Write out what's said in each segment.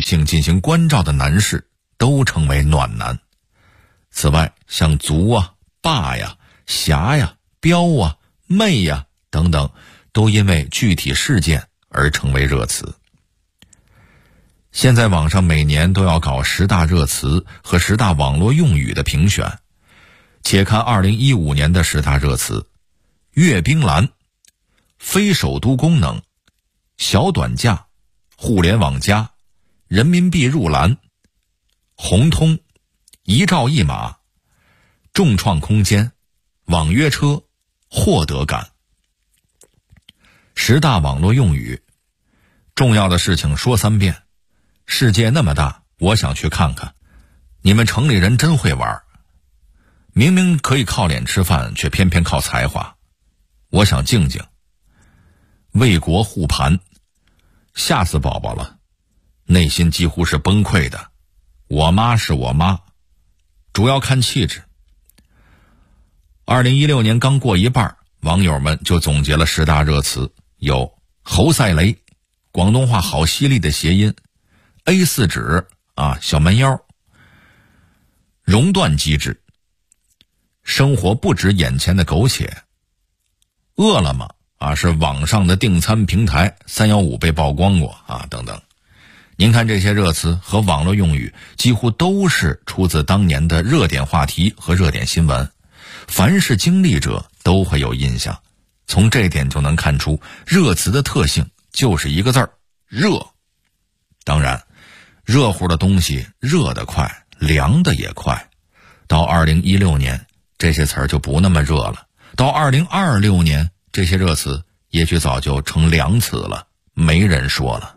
性进行关照的男士都称为暖男。此外，像足啊、霸呀、侠呀、彪啊、媚呀等等，都因为具体事件而成为热词。现在网上每年都要搞10大热词和10大网络用语的评选。且看2015年的10大热词：阅兵栏、非首都功能、小短假、互联网加、人民币入篮、红通、一照一码、众创空间、网约车、获得感。10大网络用语，重要的事情说3遍。世界那么大，我想去看看。你们城里人真会玩，明明可以靠脸吃饭，却偏偏靠才华。我想静静。为国护盘，吓死宝宝了，内心几乎是崩溃的。我妈是我妈，主要看气质。2016年刚过一半，网友们就总结了10大热词，有侯赛雷，广东话好犀利的谐音，A4 纸啊，小蛮腰，熔断机制，生活不止眼前的苟且，饿了么啊是网上的订餐平台，315被曝光过啊等等。您看这些热词和网络用语几乎都是出自当年的热点话题和热点新闻，凡是经历者都会有印象。从这点就能看出热词的特性就是一个字儿，热。当然热乎的东西热得快，凉的也快。到2016年这些词儿就不那么热了，到2026年这些热词也许早就成凉词了，没人说了。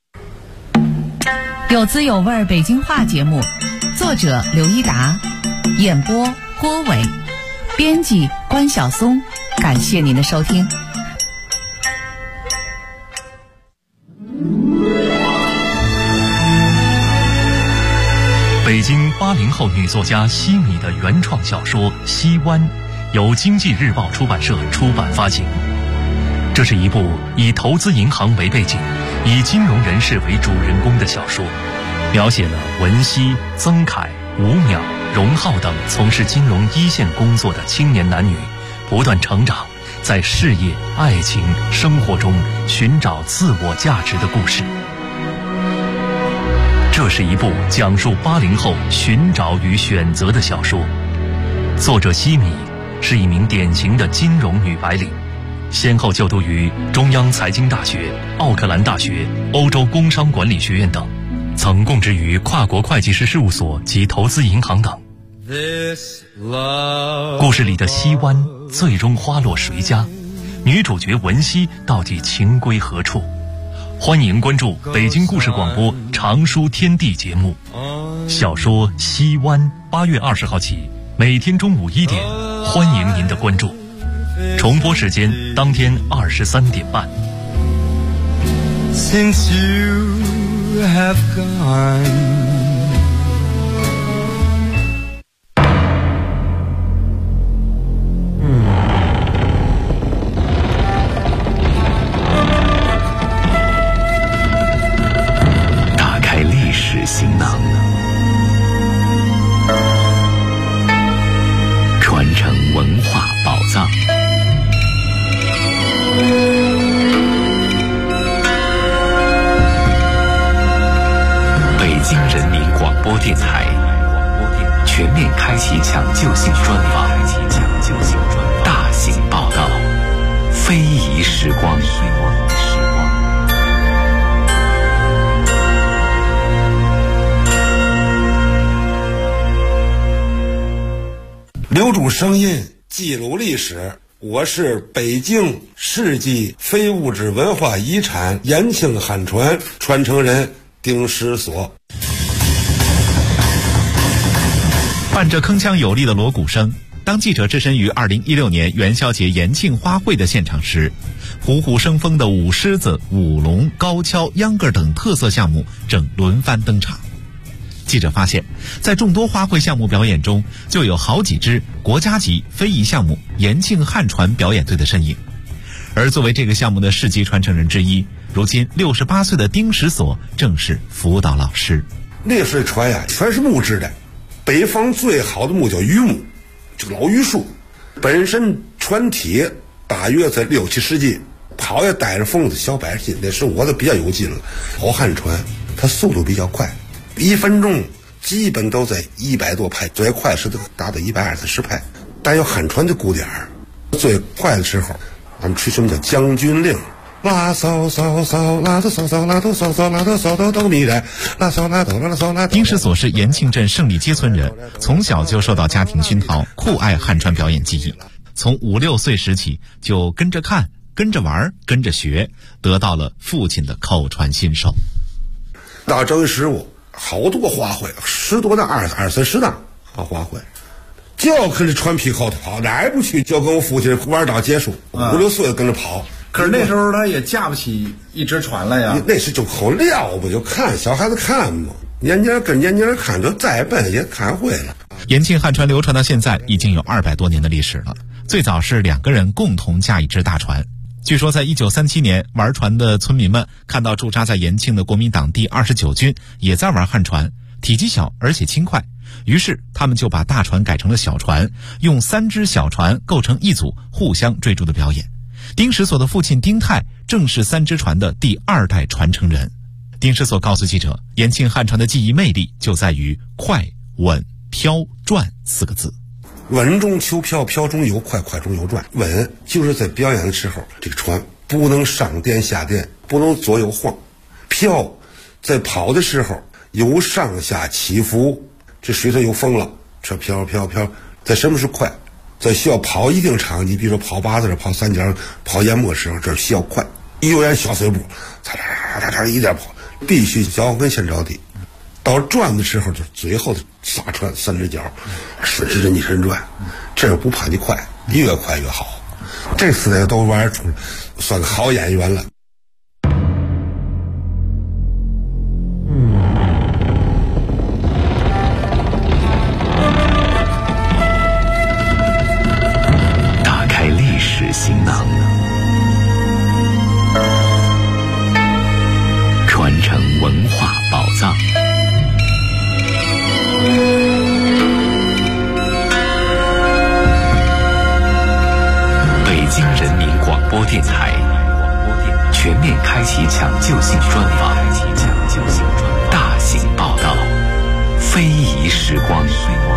有滋有味北京话节目，作者刘一达，演播郭伟，编辑关晓松，感谢您的收听。 北京80后女作家西米的原创小说《西湾》由经济日报出版社出版发行。这是一部以投资银行为背景，以金融人士为主人公的小说，描写了文熙、曾凯、吴淼、荣浩等从事金融一线工作的青年男女不断成长，在事业、爱情、生活中寻找自我价值的故事。这是一部讲述80后寻找与选择的小说。作者西米是一名典型的金融女白领，先后就读于中央财经大学、奥克兰大学、欧洲工商管理学院等，曾供职于跨国会计师事务所及投资银行等。故事里的西湾最终花落谁家？女主角文熙到底情归何处？欢迎关注北京故事广播长书天地节目。小说《西湾》8月20号起，每天中午1点，欢迎您的关注。重播时间当天23点半。 Since you have gone, 行囊，传承文化宝藏。北京人民广播电台全面开启抢救性专访，大型报道，非遗时光。 留住声音，记录历史。我是北京世纪非物质文化遗产延庆汉船传承人丁石所。 伴着铿锵有力的锣鼓声，当记者置身于2016年元宵节延庆花卉的现场时，虎虎生风的舞狮子、舞龙、高跷、秧歌等特色项目正轮番登场。记者发现，在众多花卉项目表演中，就有好几支国家级非遗项目延庆汉船表演队的身影。 而作为这个项目的世纪传承人之一，如今68岁的丁石锁正是辅导老师。 那时候船呀，全是木质的，北方最好的木叫榆木，这个老榆树，本身船体大约在6、7世纪，跑也带着风子小100斤，那时候我都比较有劲了。好汉船，它速度比较快，1分钟基本都在100多拍，最快是达到120-130拍。但有汉船的鼓点儿，最快的时候，俺们吹什么叫将军令。拉骚骚骚，拉哆骚骚，拉哆骚骚，拉哆骚哆哆咪来，拉骚拉哆拉骚拉。 丁石锁是延庆镇胜利街村人，从小就受到家庭熏陶，酷爱汉船表演技艺。从5、6岁时起，就跟着看、跟着玩、跟着学，得到了父亲的口传心授。 到正15，好多花卉，10多档、20-30档花卉。就要跟着船皮后头跑，哪也不去，就跟我父亲玩到结束，5、6岁跟着跑。 可是那时候他也架不起一只船来呀。 那时就口撂不就看小孩子看嘛，年年跟年年看，就再笨也看会了。 延庆汉船流传到现在已经有200多年的历史了。最早是2个人共同驾一只大船。据说在1937年，玩船的村民们看到驻扎在延庆的国民党第29军也在玩汉船，体积小而且轻快，于是他们就把大船改成了小船，用3只小船构成一组，互相追逐的表演。丁石锁的父亲丁泰正是3只船的第2代传承人。丁石锁告诉记者，延庆汉船的技艺魅力就在于快、稳、飘、转4个字。 稳中求飘，飘中有快，快中有转。稳就是在表演的时候，这个船不能上颠下颠，不能左右晃。飘在跑的时候有上下起伏，这水上有风了，这飘飘飘。在什么是快？在需要跑一定场地，比如说跑8字、跑3角、跑淹没的时候，这需要快，有点小碎步，嚓嚓嚓嚓一点跑，必须脚跟先着地。到转的时候，就最后撒船3只脚，顺时针逆时针转，这样不怕你快，越快越好。这4代都玩出，算个好演员了。 打开历史行囊，传承文化宝藏。北京人民广播电台全面开启抢救性专访，大型报道，非遗时光。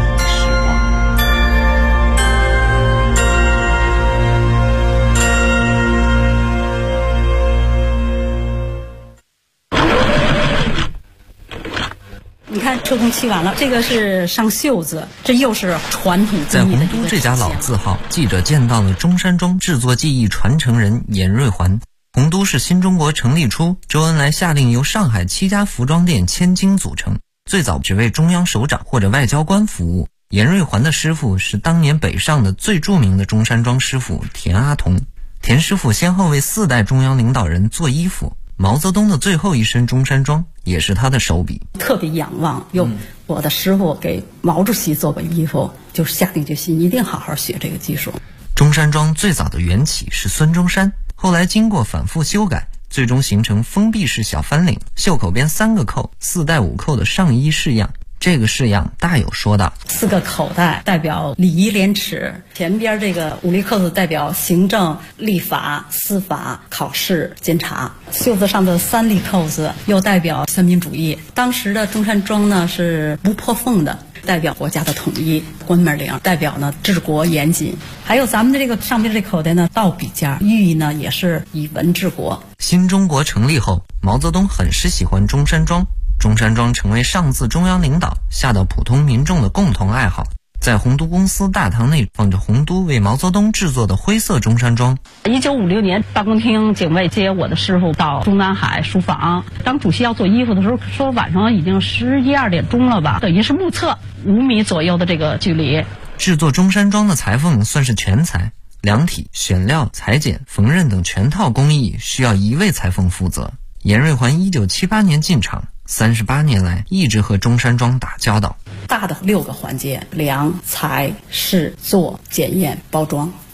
你看车工漆完了，这个是上袖子，这又是传统在洪都这家老字号，记者见到了中山装制作技艺传承人严瑞环。洪都是新中国成立初，周恩来下令由上海7家服装店千金组成，最早只为中央首长或者外交官服务。严瑞环的师傅是当年北上的最著名的中山装师傅田阿童。田师傅先后为4代中央领导人做衣服，毛泽东的最后一身中山装也是他的手笔。 特别仰望，我的师傅给毛主席做过衣服，就下定决心一定好好学这个技术。 中山装最早的缘起是孙中山，后来经过反复修改，最终形成封闭式小翻领，袖口边3个扣，4带5扣的上衣式样。这个式样大有说道 ，4个口袋代表礼仪廉耻，前边这个5粒扣子代表行政、立法、司法、考试、监察，袖子上的3粒扣子又代表三民主义。当时的中山装呢是不破缝的，代表国家的统一。关门领代表呢治国严谨。还有咱们的这个上边这口袋呢倒笔尖，寓意呢也是以文治国。 新中国成立后，毛泽东很是喜欢中山装，中山装成为上自中央领导下到普通民众的共同爱好。在洪都公司大堂内放着洪都为毛泽东制作的灰色中山装。 1956年，办公厅警卫接我的师傅到中南海书房，当主席要做衣服的时候，说晚上已经11、12点钟了吧，等于是目测5米左右的这个距离。 制作中山装的裁缝算是全才，量体、选料、裁剪、缝纫等全套工艺需要1位裁缝负责。严瑞环1978年进场，38年来一直和中山装打交道。 大的6个环节：量、裁、试、做、检验、包装。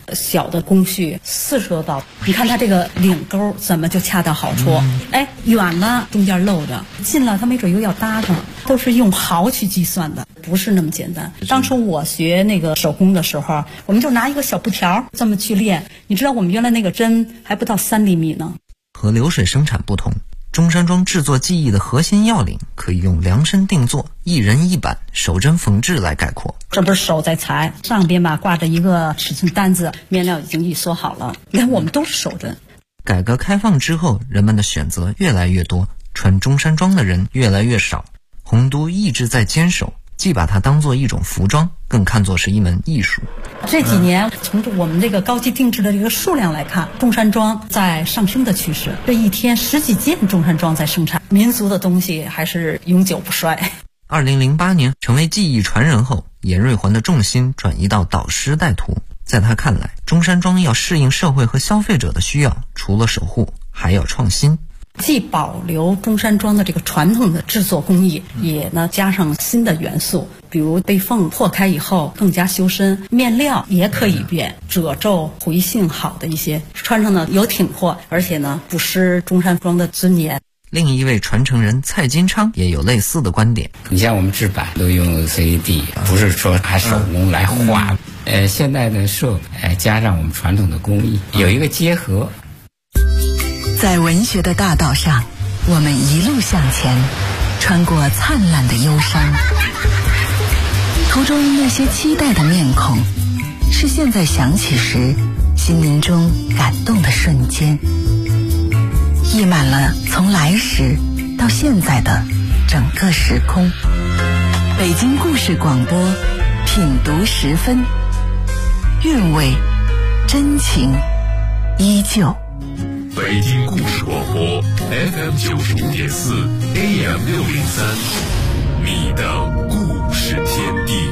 小的工序四十多道。你看它这个领钩怎么就恰到好处？远了中间漏着，近了它没准又要搭上，都是用毫去计算的，不是那么简单。当初我学那个手工的时候，我们就拿一个小布条这么去练。你知道我们原来那个针还不到3厘米呢。 和流水生产不同，中山装制作技艺的核心要领可以用量身定做、一人一板、手针缝制来概括。 这不是手在裁，上边吧挂着一个尺寸单子，面料已经预缩好了。你看我们都是手针。 改革开放之后，人们的选择越来越多，穿中山装的人越来越少。洪都一直在坚守，既把它当作一种服装，更看作是一门艺术。 这几年从我们这个高级定制的这个数量来看，中山装在上升的趋势。这一天10几件中山装在生产，民族的东西还是永久不衰。 2008年成为技艺传人后，严瑞环的重心转移到导师带徒。在他看来，中山装要适应社会和消费者的需要，除了守护，还要创新。 既保留中山装的这个传统的制作工艺，也呢加上新的元素，比如被缝破开以后更加修身，面料也可以变，褶皱回性好的一些，穿上呢有挺阔，而且呢不失中山装的尊严。 另一位传承人蔡金昌也有类似的观点。 你像我们制版都用 CAD， 不是说还手工来画。现在的设备加上我们传统的工艺，有一个结合。 在文学的大道上，我们一路向前，穿过灿烂的忧伤。途中那些期待的面孔，是现在想起时心灵中感动的瞬间，溢满了从来时到现在的整个时空。北京故事广播，品读时分，韵味真情依旧。 北京故事广播 FM 95.4 AM 603，你的故事天地。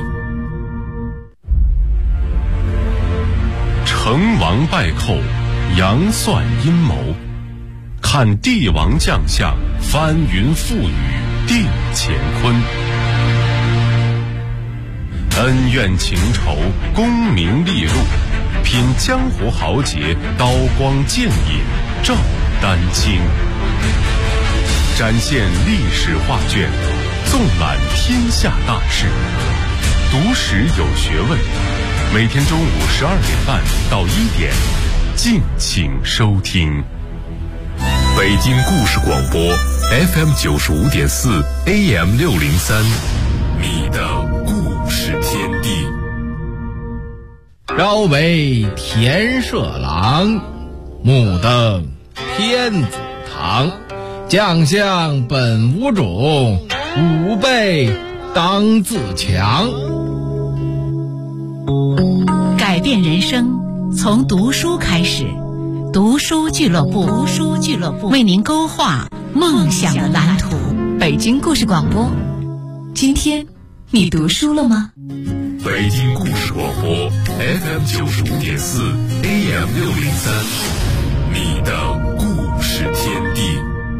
成王败寇，杨算阴谋，看帝王将相，翻云覆雨，定乾坤。恩怨情仇，功名利禄，品江湖豪杰，刀光剑影，照丹青。展现历史画卷，纵览天下大事，读史有学问。每天中午12点半到1点，敬请收听。北京故事广播 FM 95.4 AM 603，你的故事天地。 朝为田舍郎，暮登天子堂。将相本无种，吾辈当自强。 改变人生从读书开始，读书俱乐部为您勾画梦想的蓝图。北京故事广播，今天你读书了吗？ 北京故事广播 FM 95.4 AM 603，你的故事天地。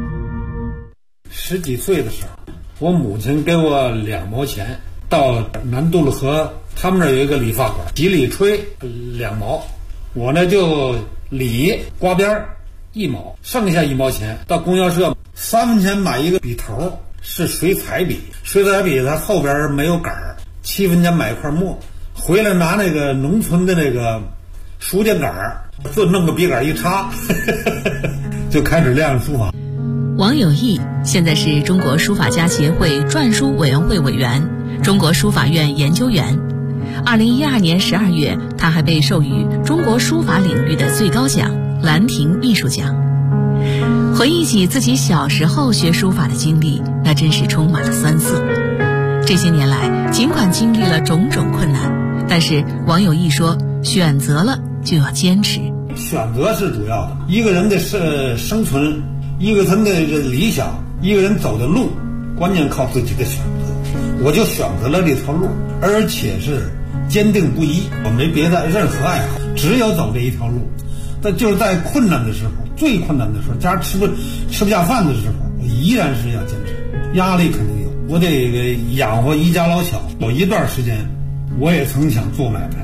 10几岁的时候，我母亲给我2毛钱，到南渡了河，他们那儿有一个理发馆，洗理吹2毛，我呢就理刮边1毛，剩下1毛钱到供销社3分钱买一个笔头，是水彩笔，水彩笔它后边没有杆儿，7分钱买一块墨，回来拿那个农村的那个书架杆儿，就弄个笔杆一插就开始练书法。 王有义现在是中国书法家协会篆书委员会委员，中国书法院研究员。2012年12月，他还被授予中国书法领域的最高奖兰亭艺术奖。回忆起自己小时候学书法的经历，那真是充满了酸涩。这些年来，尽管经历了种种困难，但是王有义说，选择了就要坚持。 选择是主要的，一个人的生存，一个人的理想，一个人走的路，关键靠自己的选择。我就选择了这条路，而且是坚定不移，我没别的任何爱好，只有走这一条路。但就是在困难的时候，最困难的时候，家吃不下饭的时候，我依然是要坚持。压力肯定有，我得养活一家老小。有一段时间，我也曾想做买卖，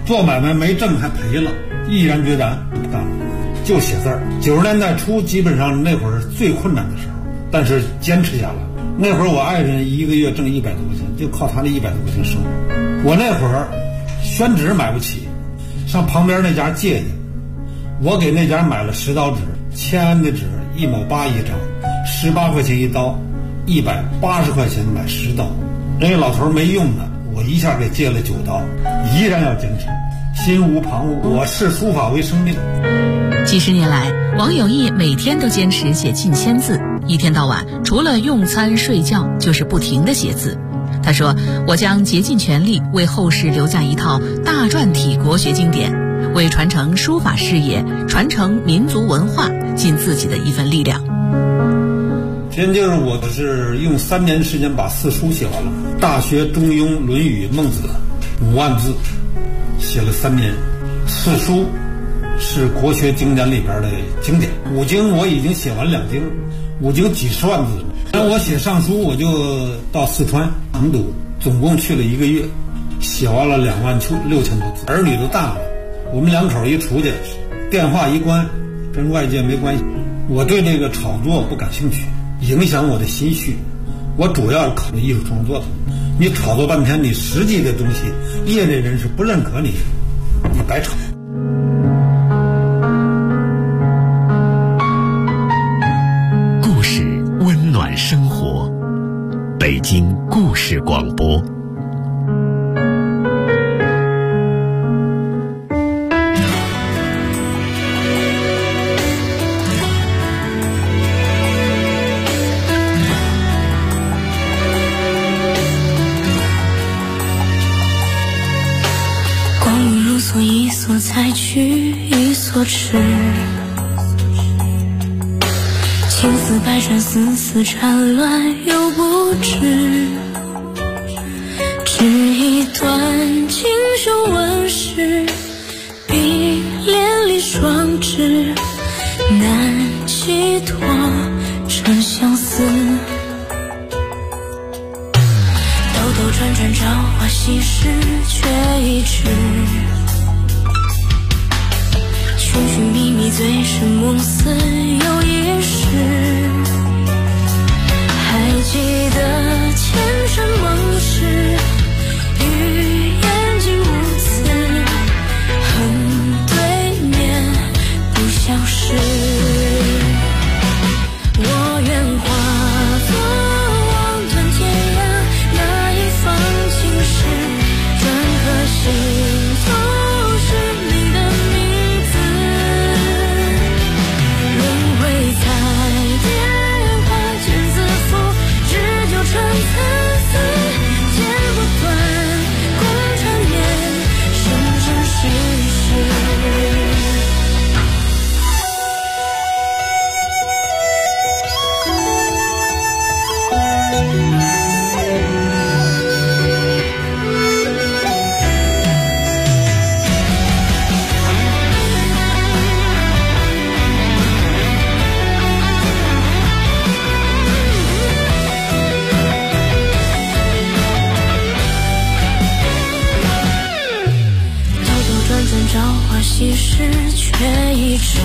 做买卖没挣还赔了，毅然决然不干了，就写字儿。90年代初，基本上那会儿是最困难的时候，但是坚持下来。那会儿我爱人一个月挣100多块钱，就靠他那100多块钱生活。我那会儿宣纸买不起，上旁边那家借去，我给那家买了10刀纸，签安的纸1毛8一张，18块钱一刀，180块钱买10刀。那个老头没用的，我一下给借了9刀，依然要坚持，心无旁骛，我视书法为生命。 几十年来，王有义每天都坚持写近1000字，一天到晚除了用餐睡觉就是不停地写字。他说：“我将竭尽全力为后世留下一套大篆体国学经典，为传承书法事业、传承民族文化尽自己的一份力量。” 现在就是我是用3年时间把4书写完了，《大学》《中庸》《论语》《孟子》5万字，写了3年。4书是国学经典里边的经典，5经我已经写完2经，5经几十万字。然后我写上书，我就到四川成都，总共去了1个月，写完了26000多字。儿女都大了，我们2口一出去，电话一关，跟外界没关系。我对这个炒作不感兴趣，影响我的心绪。我主要是考虑艺术创作的。你炒作半天，你实际的东西，业内人士不认可你，你白炒。 故事温暖生活，北京故事广播。 一所采取一所吃，青丝百转丝丝缠乱又不知，只一段锦绣纹饰，碧连理双枝，难寄托成相思。兜兜转转朝花夕拾，却一直寻寻觅觅，醉生梦死又一世。还记得前尘梦事，与眼睛无词，恨对面不相识。我愿化作望断天涯那一方青石，篆刻心头是你的名字。轮回彩蝶花卷自负，只纠缠参差，剪不断共缠绵，生生世世。朝花夕拾却一直，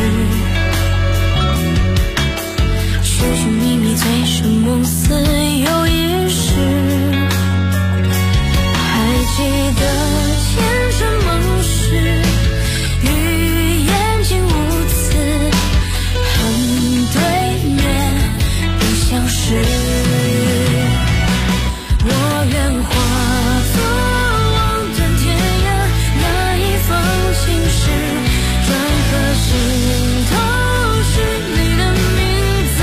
寻寻觅觅，醉生梦死又一世。还记得前尘梦事，与眼睛无词，恨对面不相识。我愿化作望断天涯那一方青石，篆刻心头是你的名字。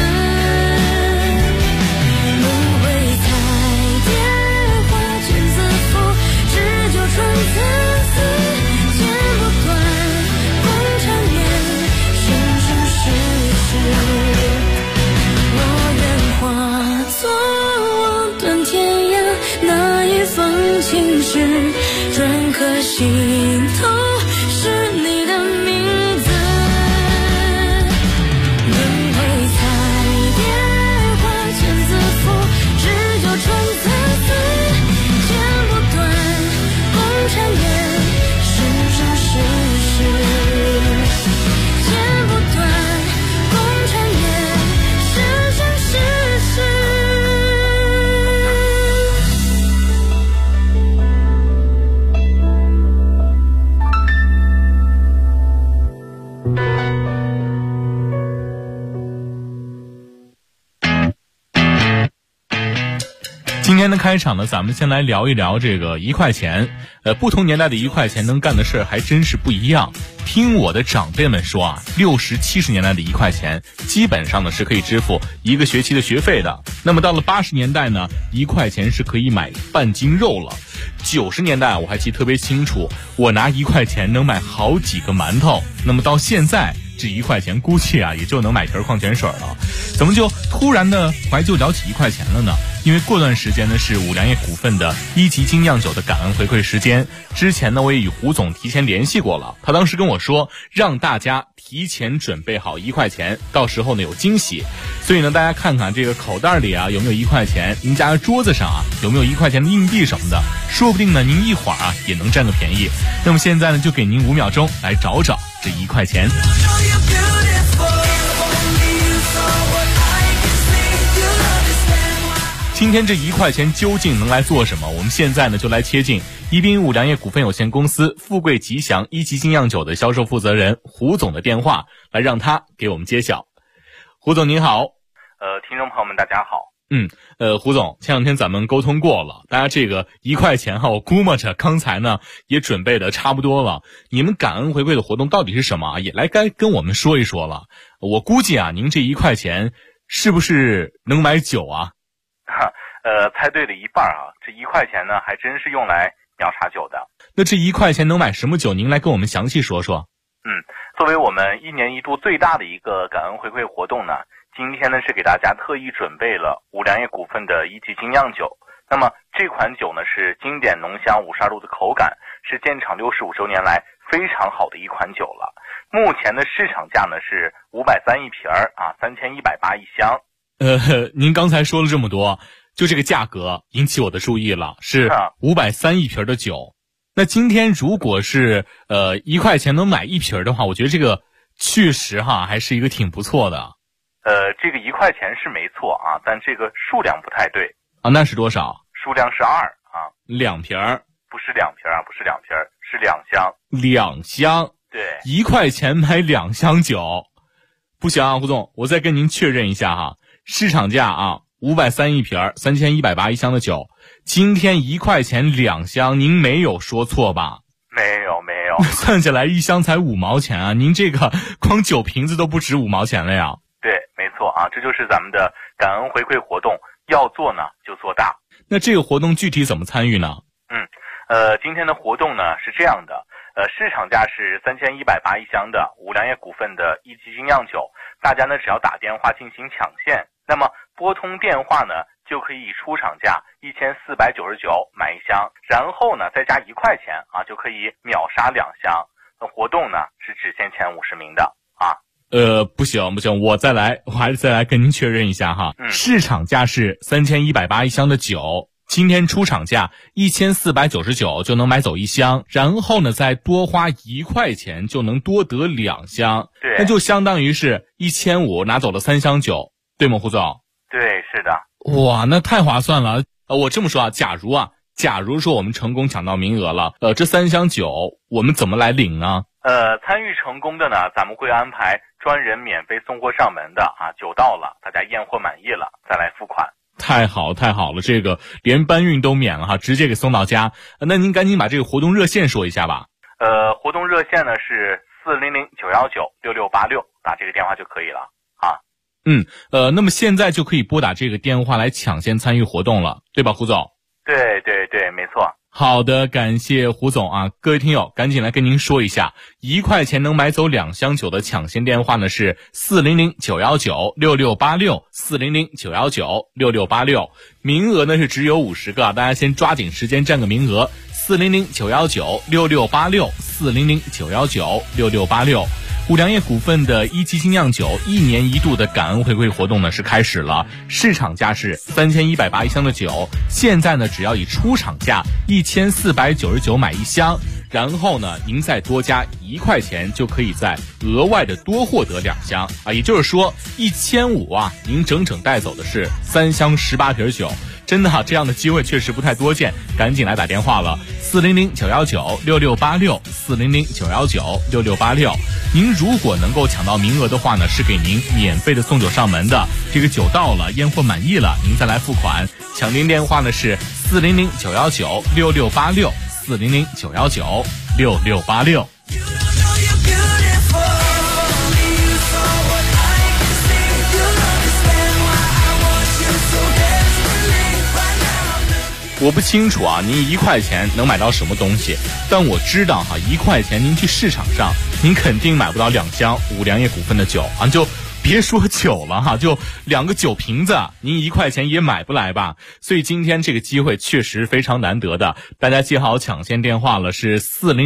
轮回彩蝶花卷自负，只纠缠参差，剪不断共缠绵，生生世世。我愿化作望断天涯那一方青石，篆刻心头是你的名字。轮回彩蝶花卷自负，只纠缠参差，剪不断共缠绵，生今天的开场呢，咱们先来聊一聊这个1块钱。不同年代的1块钱能干的事儿还真是不一样。听我的长辈们说啊，60、70年代的1块钱，基本上呢是可以支付1个学期的学费的。那么到了80年代呢，1块钱是可以买半斤肉了。90年代我还记得特别清楚，我拿1块钱能买好几个馒头。那么到现在，这1块钱估计啊也就能买瓶矿泉水了。怎么就突然的怀旧聊起1块钱了呢？因为过段时间呢是五粮液股份的1级精酿酒的感恩回馈时间。之前呢我也与胡总提前联系过了，他当时跟我说让大家提前准备好1块钱，到时候呢有惊喜。所以呢大家看看这个口袋里啊有没有1块钱，您家的桌子上啊有没有1块钱的硬币什么的，说不定呢您一会儿啊也能占个便宜。那么现在呢就给您5秒钟来找找这1块钱。今天这1块钱究竟能来做什么？我们现在呢就来接近宜宾五粮液股份有限公司富贵吉祥1级精酿酒的销售负责人胡总的电话，来让他给我们揭晓。胡总您好。 听众朋友们大家好。 胡总，前两天咱们沟通过了，大家这个1块钱哈，我估摸着刚才呢也准备的差不多了。你们感恩回馈的活动到底是什么？也来该跟我们说一说了。我估计啊，您这1块钱是不是能买酒啊？ 猜对了一半啊，这1块钱呢还真是用来秒杀酒的。 那这1块钱能买什么酒？您来跟我们详细说说。 作为我们1年1度最大的一个感恩回馈活动呢，今天呢是给大家特意准备了五粮液股份的1级精酿酒。那么这款酒呢是经典浓香52度的口感，是建厂65周年来非常好的一款酒了。目前的市场价呢是530一瓶啊，3180一箱。 您刚才说了这么多，就这个价格引起我的注意了，是530一瓶的酒。那今天如果是1块钱能买1瓶的话，我觉得这个确实哈还是一个挺不错的。 这个1块钱是没错啊，但这个数量不太对啊。那是多少？ 数量是2啊 ，2瓶。 不是2瓶啊，不是2瓶，是2箱。 2箱。 对 ，1块钱买2箱酒，不行啊，胡总，我再跟您确认一下哈。市场价啊，530一瓶，3180一箱的酒。今天1块钱2箱，您没有说错吧？ 没有。 算下来1箱才5毛钱啊！您这个光酒瓶子都不止5毛钱了呀。 对，没错啊，这就是咱们的感恩回馈活动，要做呢就做大。 那这个活动具体怎么参与呢？ 今天的活动呢是这样的，市场价是3180一箱的五粮液股份的1级精酿酒，大家呢只要打电话进行抢线，那么拨通电话呢就可以以出厂价1499买1箱，然后呢再加1块钱啊，就可以秒杀2箱。那活动呢是只限前50名的啊。 不行，我还是再来跟您确认一下哈。市场价是3180一箱的酒，今天出厂价1499就能买走1箱，然后呢再多花1块钱就能多得2箱。 对， 那就相当于是1500拿走了3箱酒，对吗，胡总？ 对，是的。 哇，那太划算了。我这么说啊，假如说我们成功抢到名额了，这3箱酒我们怎么来领呢？ 参与成功的呢，咱们会安排专人免费送货上门的啊，酒到了，大家验货满意了再来付款。 太好了，这个连搬运都免了哈，直接给送到家。那您赶紧把这个活动热线说一下吧。 活动热线呢是400-919-6686，打这个电话就可以了啊。 那么现在就可以拨打这个电话来抢先参与活动了，对吧，胡总？ 对，没错。 好的，感谢胡总啊！各位听友，赶紧来跟您说一下，1块钱能买走2箱酒的抢先电话呢是400-919-6686，400-919-6686，名额呢是只有50个，大家先抓紧时间占个名额，400-919-6686，400-919-6686。五粮液股份的1级精酿酒1年1度的感恩回馈活动呢是开始了，市场价是3180一箱的酒，现在呢只要以出厂价1499买1箱，然后呢您再多加1块钱就可以再额外的多获得2箱啊，也就是说1500啊，您整整带走的是3箱18瓶酒。 真的这样的机会确实不太多见，赶紧来打电话了，400-919-6686，400-919-6686。您如果能够抢到名额的话呢，是给您免费的送酒上门的。这个酒到了，验货满意了，您再来付款。抢订电话呢是400-919-6686，400-919-6686。我不清楚您1块钱能买到什么东西，但我知道1块钱您去市场上，您肯定买不到2箱五粮液股份的酒就别说酒了就2个酒瓶子，您1块钱也买不来吧？所以今天这个机会确实非常难得的，大家记好抢先电话了，是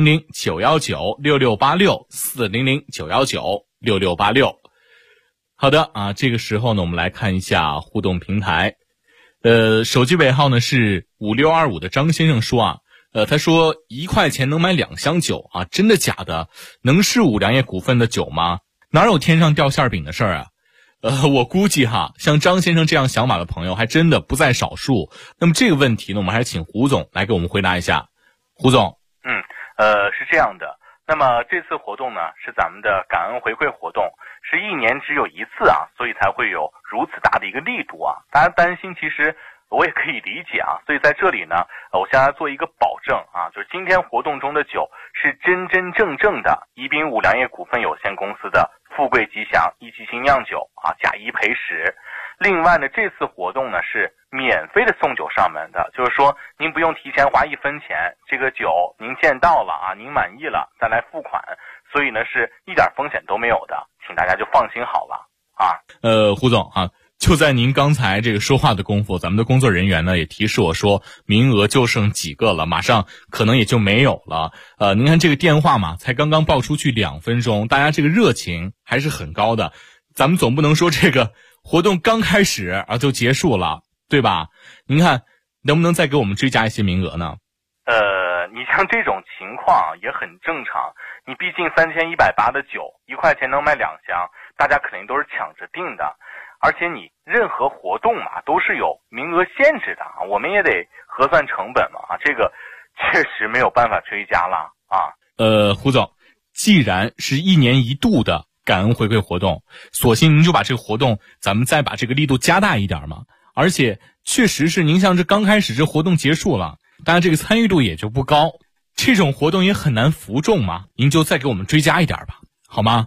400-919-6686，400-919-6686。好的这个时候呢，我们来看一下互动平台。手机尾号呢是5625的张先生说他说1块钱能买2箱酒真的假的？能是五粮液股份的酒吗？哪有天上掉馅饼的事儿我估计像张先生这样想法的朋友还真的不在少数。那么这个问题呢，我们还是请胡总来给我们回答一下。胡总。 是这样的。那么这次活动呢是咱们的感恩回馈活动，是1年只有1次所以才会有如此大的一个力度大家担心其实我也可以理解所以在这里呢我向大家做一个保证就是今天活动中的酒是真真正正的宜宾五粮液股份有限公司的富贵吉祥一级新酿酒假一赔十。另外呢，这次活动呢是免费的送酒上门的，就是说您不用提前花1分钱，这个酒您见到了您满意了再来付款，所以呢是一点风险都没有的，请大家就放心好了胡总就在您刚才这个说话的功夫，咱们的工作人员呢也提示我说名额就剩几个了，马上可能也就没有了。您看这个电话嘛，才刚刚报出去2分钟，大家这个热情还是很高的，咱们总不能说这个活动刚开始就结束了，对吧？您看能不能再给我们追加一些名额呢？ 你像这种情况也很正常，你毕竟3180的酒1块钱能买2箱，大家肯定都是抢着订的，而且你任何活动都是有名额限制的我们也得核算成本嘛这个确实没有办法追加了胡总，既然是1年1度的感恩回馈活动，索性您就把这个活动咱们再把这个力度加大一点嘛。而且确实是您像这刚开始这活动结束了，当然这个参与度也就不高，这种活动也很难服众嘛，您就再给我们追加一点吧，好吗？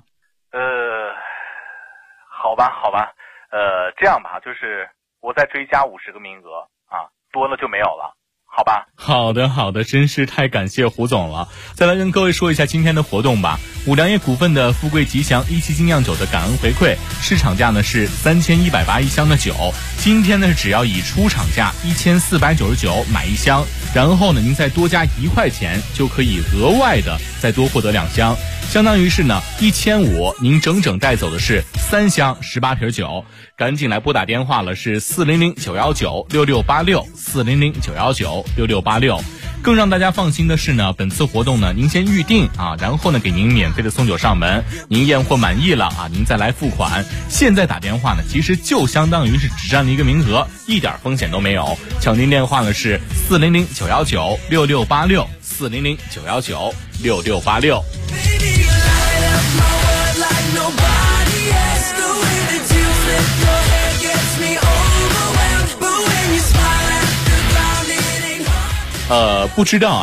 好吧，这样吧，就是我再追加50个名额多了就没有了，好吧？ 好的，真是太感谢胡总了。再来跟各位说一下今天的活动吧。五粮液股份的富贵吉祥一期精酿酒的感恩回馈，市场价呢是3180一箱的酒，今天呢只要以出厂价1499买1箱，然后呢您再多加1块钱就可以额外的再多获得2箱，相当于是呢1500，您整整带走的是3箱18瓶酒。赶紧来拨打电话了，是400-919-6686，400-919-6686。更让大家放心的是呢，本次活动呢您先预定然后呢给您免费的送酒上门，您验货满意了您再来付款。现在打电话呢其实就相当于是只占了1个名额，一点风险都没有。抢订电话呢是400-919-6686，400-919-6686。不知道